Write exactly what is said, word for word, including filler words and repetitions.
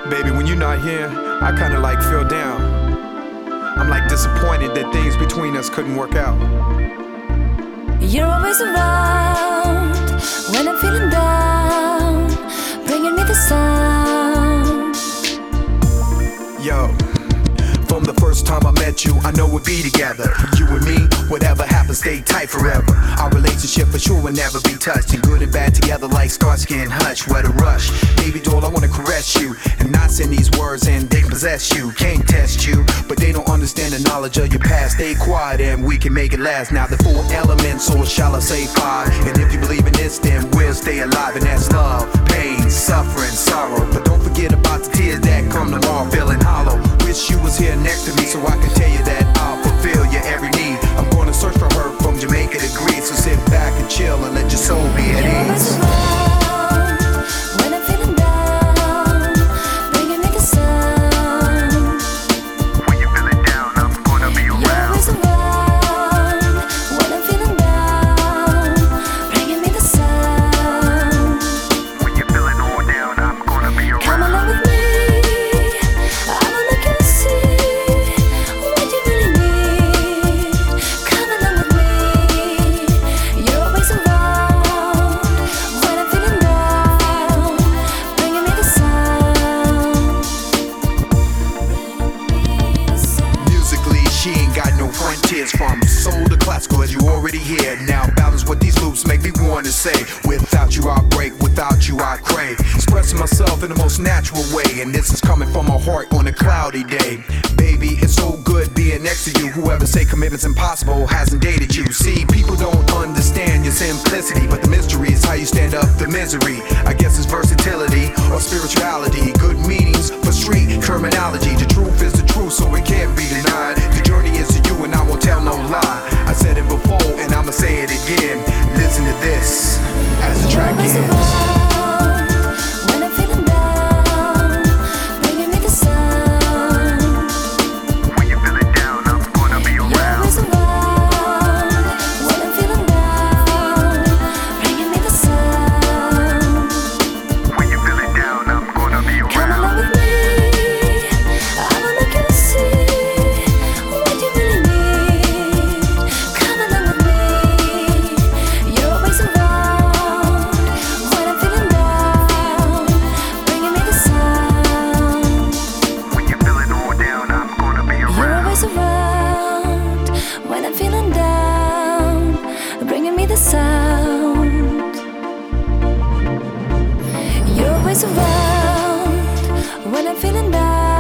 Baby, when you're not here, I kinda like feel down. I'm like disappointed that things between us couldn't work out. You're always around when I'm feeling down, bringing me the sound. Yo, from the first time I met you, I know we'll be together. You and me, whatever happens, stay tight forever. Our relationship for sure will never be touched, and good and bad together like Starsky and Hutch. What a rush, baby doll, I wanna caress you and not send these words and they possess you. Can't test you, but they don't understand the knowledge of your past. Stay quiet and we can make it last. Now the four elements, or shall I say five? And if you believe in this, then we'll stay alive, and that's love, pain, suffering, sorrow. But don't forget about the tears that come tomorrow, feeling hollow. Wish you was here next to me so I could tell you that I'll fulfill your every need. I'm gonna search for her from Jamaica to Greece, so sit back and chill and let your soul be at You're always ease. around when I'm feeling down, bringing me the sound. When you're feeling down, I'm gonna be You're around. always around when I'm feeling down, bringing me the sound. When you're feeling all down, I'm gonna be Come around. along with me, I'ma make you see what you really need. Come along with me, you're always around when I'm feeling down, bringing me the sound. Musically, she ain't got no frontiers. From soul to classical, as you already hear. Now balance what these loops make me wanna say. Without you I break, without you I crave. Expressing myself in the most natural way, and this is coming from my heart on a cloudy day. Baby, it's so good being next to you. Whoever say commitment's impossible hasn't dated you. See, people don't understand your simplicity, but the mystery is how you stand up the misery. I guess it's versatility or spirituality. Good meanings for street terminology. The truth is the truth, so it can't be denied. The journey is to you and I won't tell no lie. I said it before and I'ma say it again. Listen to this as the You're track always ends. around when I'm feeling down, bringing me the sound. When you're feeling down, I'm gonna be You're around. always around when I'm feeling down, bringing me the sound. When you're feeling down, I'm gonna be Come around. along with me, I'ma make you see what you really need. Come along with me, you're always around when I'm feeling down, bringing me the sound. When you're feeling all down, I'm gonna be You're around. always around when I'm feeling down, bringing me the sound. You're always around when I'm feeling down.